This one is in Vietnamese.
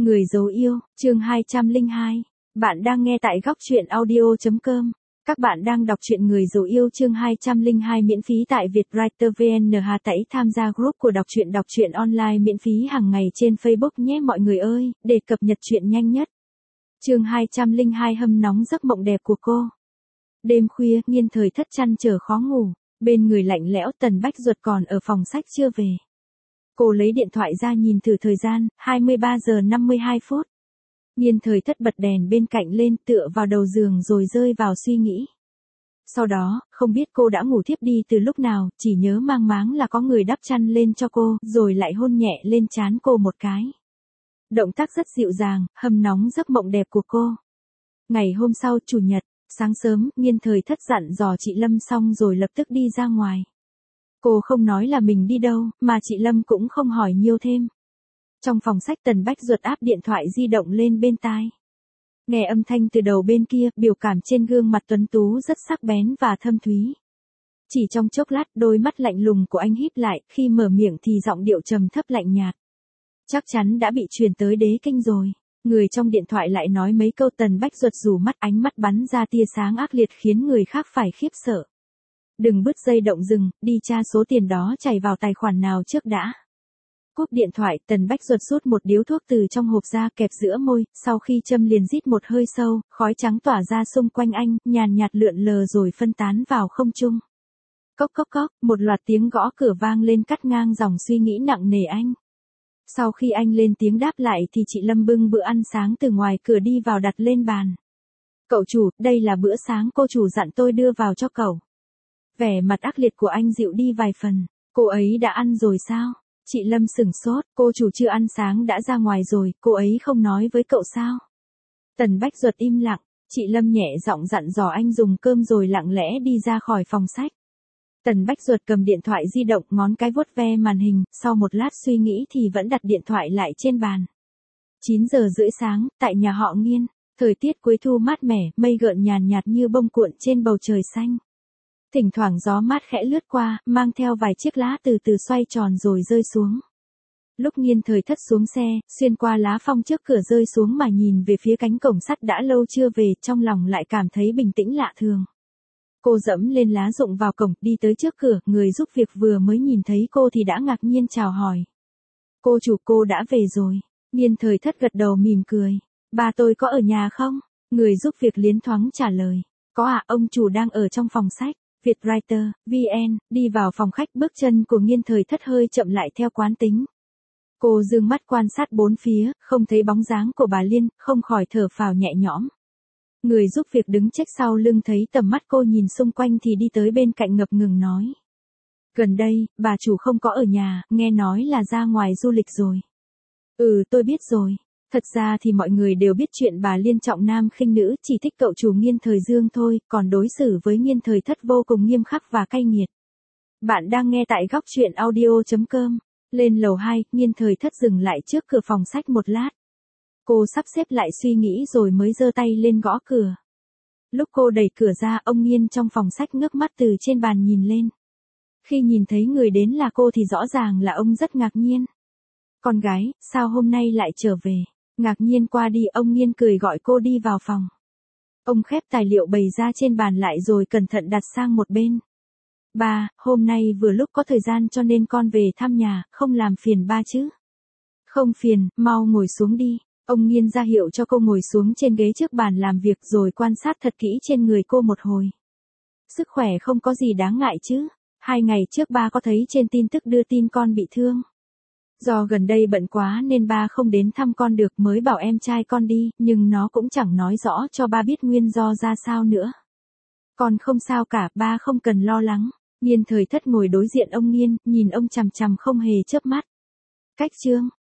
Người dấu yêu, chương 202. Bạn đang nghe tại góc truyện audio.com. Các bạn đang đọc truyện Người dấu yêu chương 202 miễn phí tại Vietwriter VN. Hãy tham gia group của đọc truyện online miễn phí hàng ngày trên Facebook nhé mọi người ơi, để cập nhật truyện nhanh nhất. Chương 202 hâm nóng giấc mộng đẹp của cô. Đêm khuya, Nghiên Thời Thất chăn trở khó ngủ, bên người lạnh lẽo. Tần Bách Duật còn ở phòng sách chưa về. Cô lấy điện thoại ra nhìn thử thời gian, 23 giờ 52 phút. Nghiên Thời Thất bật đèn bên cạnh lên, tựa vào đầu giường rồi rơi vào suy nghĩ. Sau đó, không biết cô đã ngủ thiếp đi từ lúc nào, chỉ nhớ mang máng là có người đắp chăn lên cho cô, rồi lại hôn nhẹ lên trán cô một cái. Động tác rất dịu dàng, hâm nóng giấc mộng đẹp của cô. Ngày hôm sau, Chủ nhật, sáng sớm, Nghiên Thời Thất dặn dò chị Lâm xong rồi lập tức đi ra ngoài. Cô không nói là mình đi đâu, mà chị Lâm cũng không hỏi nhiều thêm. Trong phòng sách, Tần Bách Duật áp điện thoại di động lên bên tai. Nghe âm thanh từ đầu bên kia, biểu cảm trên gương mặt tuấn tú rất sắc bén và thâm thúy. Chỉ trong chốc lát, đôi mắt lạnh lùng của anh híp lại, khi mở miệng thì giọng điệu trầm thấp lạnh nhạt. Chắc chắn đã bị truyền tới đế kinh rồi. Người trong điện thoại lại nói mấy câu. Tần Bách Duật rủ mắt, ánh mắt bắn ra tia sáng ác liệt khiến người khác phải khiếp sợ. Đừng bứt dây động rừng, đi tra số tiền đó chảy vào tài khoản nào trước đã. Cúp điện thoại, Tần Bách Duật rút một điếu thuốc từ trong hộp ra, kẹp giữa môi, sau khi châm liền rít một hơi sâu, khói trắng tỏa ra xung quanh anh, nhàn nhạt lượn lờ rồi phân tán vào không trung. Cốc cốc cốc, một loạt tiếng gõ cửa vang lên cắt ngang dòng suy nghĩ nặng nề anh. Sau khi anh lên tiếng đáp lại thì chị Lâm bưng bữa ăn sáng từ ngoài cửa đi vào đặt lên bàn. Cậu chủ, đây là bữa sáng cô chủ dặn tôi đưa vào cho cậu. Vẻ mặt ác liệt của anh dịu đi vài phần. Cô ấy đã ăn rồi sao? Chị Lâm sửng sốt, cô chủ chưa ăn sáng đã ra ngoài rồi, cô ấy không nói với cậu sao? Tần Bách Duật im lặng, chị Lâm nhẹ giọng dặn dò anh dùng cơm rồi lặng lẽ đi ra khỏi phòng sách. Tần Bách Duật cầm điện thoại di động, ngón cái vuốt ve màn hình, sau một lát suy nghĩ thì vẫn đặt điện thoại lại trên bàn. 9 giờ rưỡi sáng, tại nhà họ Nghiên, thời tiết cuối thu mát mẻ, mây gợn nhàn nhạt như bông cuộn trên bầu trời xanh. Thỉnh thoảng gió mát khẽ lướt qua, mang theo vài chiếc lá từ từ xoay tròn rồi rơi xuống. Lúc Nghiên Thời Thất xuống xe, xuyên qua lá phong trước cửa rơi xuống mà nhìn về phía cánh cổng sắt đã lâu chưa về, trong lòng lại cảm thấy bình tĩnh lạ thường. Cô dẫm lên lá rụng vào cổng, đi tới trước cửa, người giúp việc vừa mới nhìn thấy cô thì đã ngạc nhiên chào hỏi. Cô chủ, cô đã về rồi. Nghiên Thời Thất gật đầu mỉm cười. Ba tôi có ở nhà không? Người giúp việc liến thoáng trả lời. Có ạ, ông chủ đang ở trong phòng sách. Vietwriter, VN, đi vào phòng khách, bước chân của Nghiên Thời Thất hơi chậm lại theo quán tính. Cô dương mắt quan sát bốn phía, không thấy bóng dáng của bà Liên, không khỏi thở phào nhẹ nhõm. Người giúp việc đứng trách sau lưng thấy tầm mắt cô nhìn xung quanh thì đi tới bên cạnh ngập ngừng nói. Gần đây, bà chủ không có ở nhà, nghe nói là ra ngoài du lịch rồi. Ừ, tôi biết rồi. Thật ra thì mọi người đều biết chuyện bà Liên trọng nam khinh nữ, chỉ thích cậu chủ Nghiên Thời Dương thôi, còn đối xử với Nghiên Thời Thất vô cùng nghiêm khắc và cay nghiệt. Bạn đang nghe tại góc truyện audio.com. Lên lầu 2, Nghiên Thời Thất dừng lại trước cửa phòng sách một lát. Cô sắp xếp lại suy nghĩ rồi mới giơ tay lên gõ cửa. Lúc cô đẩy cửa ra, ông Nghiên trong phòng sách ngước mắt từ trên bàn nhìn lên. Khi nhìn thấy người đến là cô thì rõ ràng là ông rất ngạc nhiên. Con gái, sao hôm nay lại trở về? Ngạc nhiên qua đi, ông Nghiên cười gọi cô đi vào phòng. Ông khép tài liệu bày ra trên bàn lại rồi cẩn thận đặt sang một bên. Ba, hôm nay vừa lúc có thời gian cho nên con về thăm nhà, không làm phiền ba chứ? Không phiền, mau ngồi xuống đi. Ông Nghiên ra hiệu cho cô ngồi xuống trên ghế trước bàn làm việc rồi quan sát thật kỹ trên người cô một hồi. Sức khỏe không có gì đáng ngại chứ? 2 ngày trước ba có thấy trên tin tức đưa tin con bị thương. Do gần đây bận quá nên ba không đến thăm con được, mới bảo em trai con đi, nhưng nó cũng chẳng nói rõ cho ba biết nguyên do ra sao nữa. Con không sao cả, ba không cần lo lắng. Nghiên Thời Thất ngồi đối diện ông Nghiên, nhìn ông chằm chằm không hề chớp mắt. Cách chương